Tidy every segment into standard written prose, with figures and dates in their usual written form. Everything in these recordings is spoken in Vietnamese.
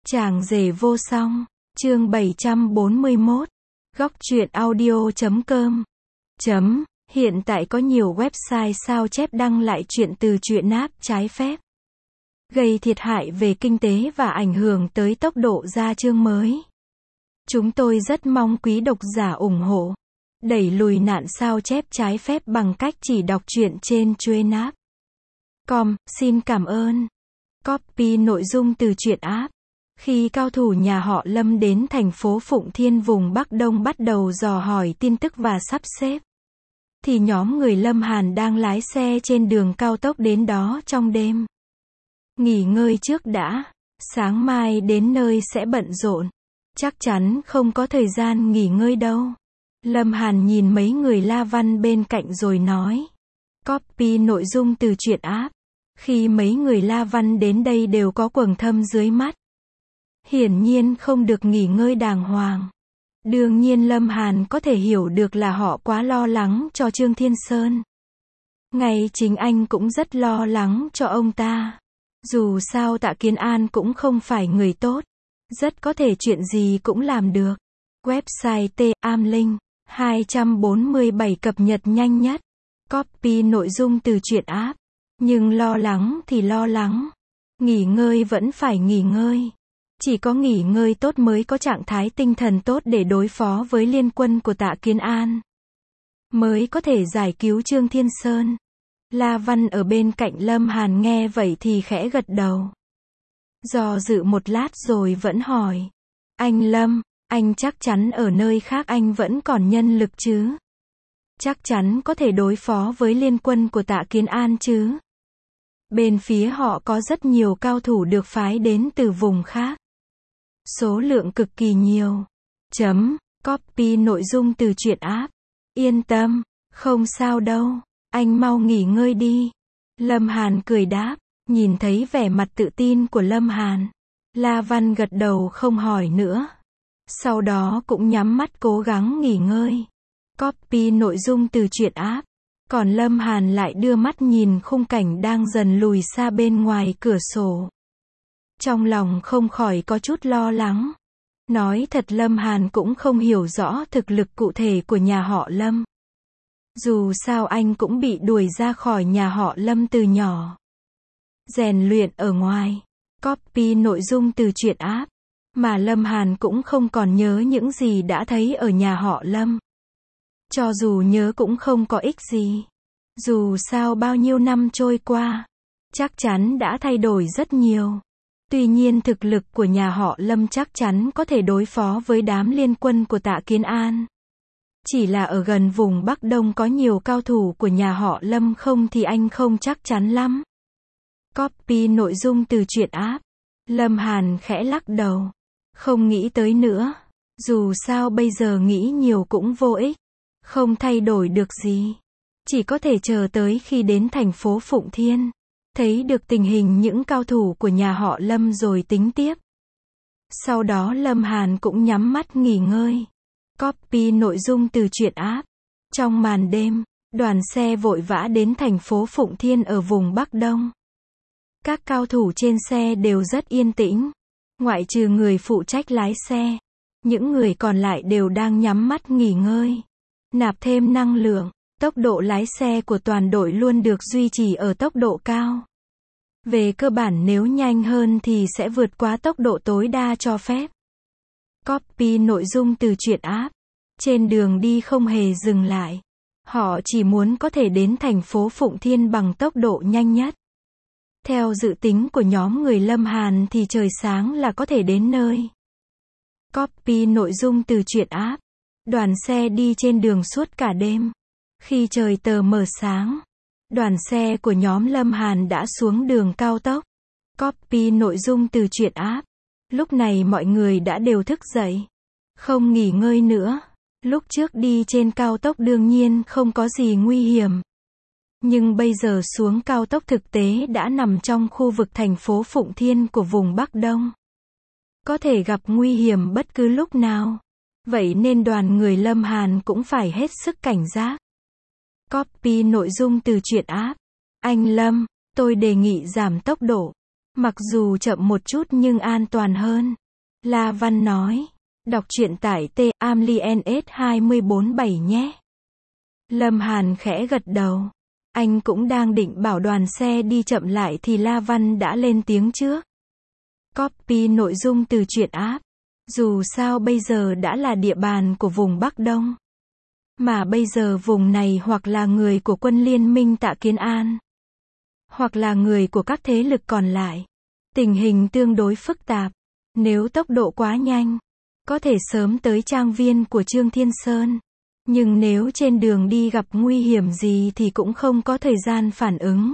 Chàng rể vô song, chương 741, góc truyện audio.com. Hiện tại có nhiều website sao chép đăng lại chuyện từ truyện app trái phép, gây thiệt hại về kinh tế và ảnh hưởng tới tốc độ ra chương mới. Chúng tôi rất mong quý độc giả ủng hộ, đẩy lùi nạn sao chép trái phép bằng cách chỉ đọc truyện trên truyện app. Xin cảm ơn. Copy nội dung từ truyện app. Khi cao thủ nhà họ Lâm đến thành phố Phụng Thiên vùng Bắc Đông bắt đầu dò hỏi tin tức và sắp xếp, thì nhóm người Lâm Hàn đang lái xe trên đường cao tốc đến đó trong đêm. Nghỉ ngơi trước đã, sáng mai đến nơi sẽ bận rộn, chắc chắn không có thời gian nghỉ ngơi đâu. Lâm Hàn nhìn mấy người La Văn bên cạnh rồi nói. Copy nội dung từ truyện app. Khi mấy người La Văn đến đây đều có quầng thâm dưới mắt, hiển nhiên không được nghỉ ngơi đàng hoàng. Đương nhiên Lâm Hàn có thể hiểu được là họ quá lo lắng cho Trương Thiên Sơn. Ngay chính anh cũng rất lo lắng cho ông ta. Dù sao Tạ Kiến An cũng không phải người tốt, rất có thể chuyện gì cũng làm được. Website T-Am-Linh 247 cập nhật nhanh nhất. Copy nội dung từ truyện app. Nhưng lo lắng thì lo lắng, nghỉ ngơi vẫn phải nghỉ ngơi. Chỉ có nghỉ ngơi tốt mới có trạng thái tinh thần tốt để đối phó với liên quân của Tạ Kiến An, mới có thể giải cứu Trương Thiên Sơn. La Văn ở bên cạnh Lâm Hàn nghe vậy thì khẽ gật đầu. Do dự một lát rồi vẫn hỏi. Anh Lâm, anh chắc chắn ở nơi khác anh vẫn còn nhân lực chứ? Chắc chắn có thể đối phó với liên quân của Tạ Kiến An chứ? Bên phía họ có rất nhiều cao thủ được phái đến từ vùng khác. Số lượng cực kỳ nhiều. Copy nội dung từ truyện app. Yên tâm, không sao đâu, anh mau nghỉ ngơi đi. Lâm Hàn cười đáp, nhìn thấy vẻ mặt tự tin của Lâm Hàn. La Văn gật đầu không hỏi nữa. Sau đó cũng nhắm mắt cố gắng nghỉ ngơi. Copy nội dung từ truyện app. Còn Lâm Hàn lại đưa mắt nhìn khung cảnh đang dần lùi xa bên ngoài cửa sổ. Trong lòng không khỏi có chút lo lắng. Nói thật Lâm Hàn cũng không hiểu rõ thực lực cụ thể của nhà họ Lâm. Dù sao anh cũng bị đuổi ra khỏi nhà họ Lâm từ nhỏ. Rèn luyện ở ngoài. Copy nội dung từ truyện app. Mà Lâm Hàn cũng không còn nhớ những gì đã thấy ở nhà họ Lâm. Cho dù nhớ cũng không có ích gì. Dù sao bao nhiêu năm trôi qua, chắc chắn đã thay đổi rất nhiều. Tuy nhiên thực lực của nhà họ Lâm chắc chắn có thể đối phó với đám liên quân của Tạ Kiến An. Chỉ là ở gần vùng Bắc Đông có nhiều cao thủ của nhà họ Lâm không thì anh không chắc chắn lắm. Copy nội dung từ truyện app. Lâm Hàn khẽ lắc đầu. Không nghĩ tới nữa. Dù sao bây giờ nghĩ nhiều cũng vô ích. Không thay đổi được gì. Chỉ có thể chờ tới khi đến thành phố Phụng Thiên, thấy được tình hình những cao thủ của nhà họ Lâm rồi tính tiếp. Sau đó Lâm Hàn cũng nhắm mắt nghỉ ngơi. Copy nội dung từ truyện app. Trong màn đêm, đoàn xe vội vã đến thành phố Phụng Thiên ở vùng Bắc Đông. Các cao thủ trên xe đều rất yên tĩnh. Ngoại trừ người phụ trách lái xe, những người còn lại đều đang nhắm mắt nghỉ ngơi, nạp thêm năng lượng. Tốc độ lái xe của toàn đội luôn được duy trì ở tốc độ cao. Về cơ bản nếu nhanh hơn thì sẽ vượt quá tốc độ tối đa cho phép. Copy nội dung từ truyện app. Trên đường đi không hề dừng lại. Họ chỉ muốn có thể đến thành phố Phụng Thiên bằng tốc độ nhanh nhất. Theo dự tính của nhóm người Lâm Hàn thì trời sáng là có thể đến nơi. Copy nội dung từ truyện app. Đoàn xe đi trên đường suốt cả đêm. Khi trời tờ mờ sáng, đoàn xe của nhóm Lâm Hàn đã xuống đường cao tốc. Copy nội dung từ truyện app. Lúc này mọi người đã đều thức dậy, không nghỉ ngơi nữa. Lúc trước đi trên cao tốc đương nhiên không có gì nguy hiểm. Nhưng bây giờ xuống cao tốc thực tế đã nằm trong khu vực thành phố Phụng Thiên của vùng Bắc Đông. Có thể gặp nguy hiểm bất cứ lúc nào. Vậy nên đoàn người Lâm Hàn cũng phải hết sức cảnh giác. Copy nội dung từ truyện app. Anh Lâm, tôi đề nghị giảm tốc độ. Mặc dù chậm một chút nhưng an toàn hơn. La Văn nói. Đọc truyện tại t-amliens247 nhé. Lâm Hàn khẽ gật đầu. Anh cũng đang định bảo đoàn xe đi chậm lại thì La Văn đã lên tiếng trước. Copy nội dung từ truyện app. Dù sao bây giờ đã là địa bàn của vùng Bắc Đông. Mà bây giờ vùng này hoặc là người của quân liên minh Tạ Kiến An, hoặc là người của các thế lực còn lại. Tình hình tương đối phức tạp. Nếu tốc độ quá nhanh, có thể sớm tới trang viên của Trương Thiên Sơn. Nhưng nếu trên đường đi gặp nguy hiểm gì thì cũng không có thời gian phản ứng.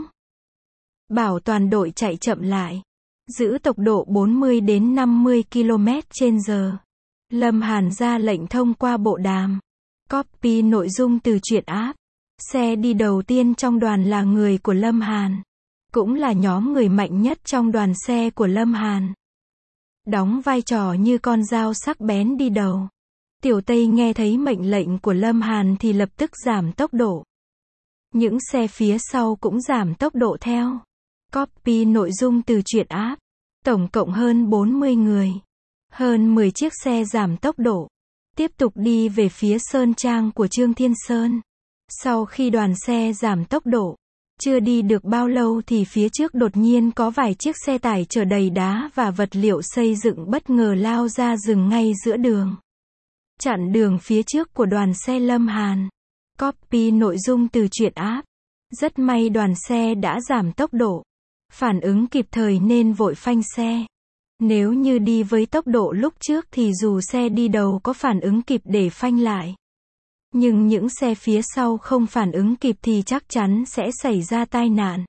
Bảo toàn đội chạy chậm lại. Giữ tốc độ 40 đến 50 km/h. Lâm Hàn ra lệnh thông qua bộ đàm. Copy nội dung từ truyện app. Xe đi đầu tiên trong đoàn là người của Lâm Hàn. Cũng là nhóm người mạnh nhất trong đoàn xe của Lâm Hàn. Đóng vai trò như con dao sắc bén đi đầu. Tiểu Tây nghe thấy mệnh lệnh của Lâm Hàn thì lập tức giảm tốc độ. Những xe phía sau cũng giảm tốc độ theo. Copy nội dung từ truyện app. Tổng cộng hơn 40 người. Hơn 10 chiếc xe giảm tốc độ. Tiếp tục đi về phía Sơn Trang của Trương Thiên Sơn. Sau khi đoàn xe giảm tốc độ, chưa đi được bao lâu thì phía trước đột nhiên có vài chiếc xe tải chở đầy đá và vật liệu xây dựng bất ngờ lao ra dừng ngay giữa đường. Chặn đường phía trước của đoàn xe Lâm Hàn. Copy nội dung từ truyện app. Rất may đoàn xe đã giảm tốc độ. Phản ứng kịp thời nên vội phanh xe. Nếu như đi với tốc độ lúc trước thì dù xe đi đầu có phản ứng kịp để phanh lại. Nhưng những xe phía sau không phản ứng kịp thì chắc chắn sẽ xảy ra tai nạn.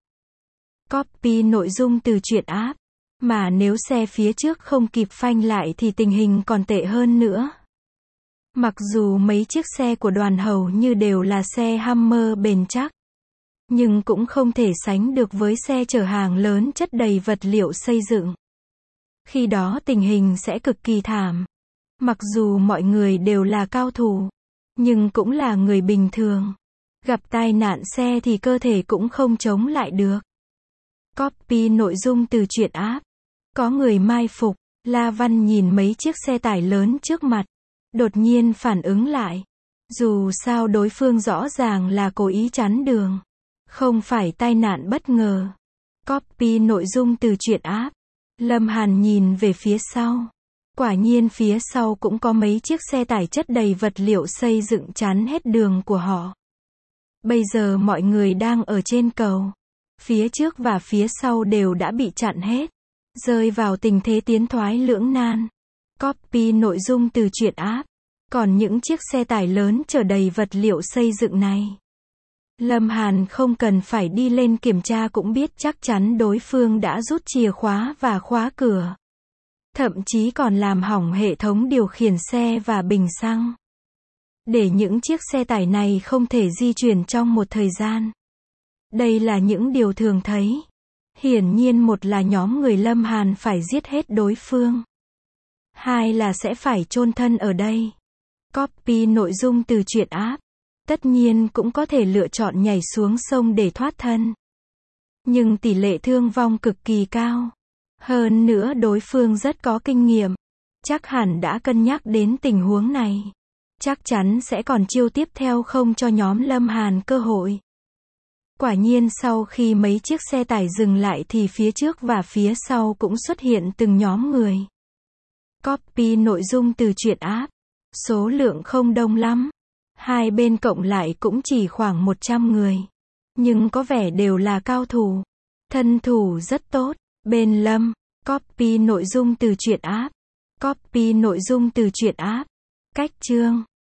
Copy nội dung từ truyện app. Mà nếu xe phía trước không kịp phanh lại thì tình hình còn tệ hơn nữa. Mặc dù mấy chiếc xe của đoàn hầu như đều là xe Hummer bền chắc, nhưng cũng không thể sánh được với xe chở hàng lớn chất đầy vật liệu xây dựng. Khi đó tình hình sẽ cực kỳ thảm. Mặc dù mọi người đều là cao thủ, nhưng cũng là người bình thường. Gặp tai nạn xe thì cơ thể cũng không chống lại được. Copy nội dung từ truyện app. Có người mai phục. La Văn nhìn mấy chiếc xe tải lớn trước mặt. Đột nhiên phản ứng lại. Dù sao đối phương rõ ràng là cố ý chắn đường. Không phải tai nạn bất ngờ. Copy nội dung từ truyện app. Lâm Hàn nhìn về phía sau. Quả nhiên phía sau cũng có mấy chiếc xe tải chất đầy vật liệu xây dựng chắn hết đường của họ. Bây giờ mọi người đang ở trên cầu. Phía trước và phía sau đều đã bị chặn hết. Rơi vào tình thế tiến thoái lưỡng nan. Copy nội dung từ truyện app. Còn những chiếc xe tải lớn chở đầy vật liệu xây dựng này, Lâm Hàn không cần phải đi lên kiểm tra cũng biết chắc chắn đối phương đã rút chìa khóa và khóa cửa. Thậm chí còn làm hỏng hệ thống điều khiển xe và bình xăng. Để những chiếc xe tải này không thể di chuyển trong một thời gian. Đây là những điều thường thấy. Hiển nhiên một là nhóm người Lâm Hàn phải giết hết đối phương. Hai là sẽ phải chôn thân ở đây. Copy nội dung từ truyện app. Tất nhiên cũng có thể lựa chọn nhảy xuống sông để thoát thân. Nhưng tỷ lệ thương vong cực kỳ cao. Hơn nữa đối phương rất có kinh nghiệm. Chắc hẳn đã cân nhắc đến tình huống này. Chắc chắn sẽ còn chiêu tiếp theo không cho nhóm Lâm Hàn cơ hội. Quả nhiên sau khi mấy chiếc xe tải dừng lại thì phía trước và phía sau cũng xuất hiện từng nhóm người. Copy nội dung từ truyện app. Số lượng không đông lắm. Hai bên cộng lại cũng chỉ khoảng 100 người. Nhưng có vẻ đều là cao thủ. Thân thủ rất tốt. Bên Lâm. Copy nội dung từ truyện app. Copy nội dung từ truyện app. Cách chương.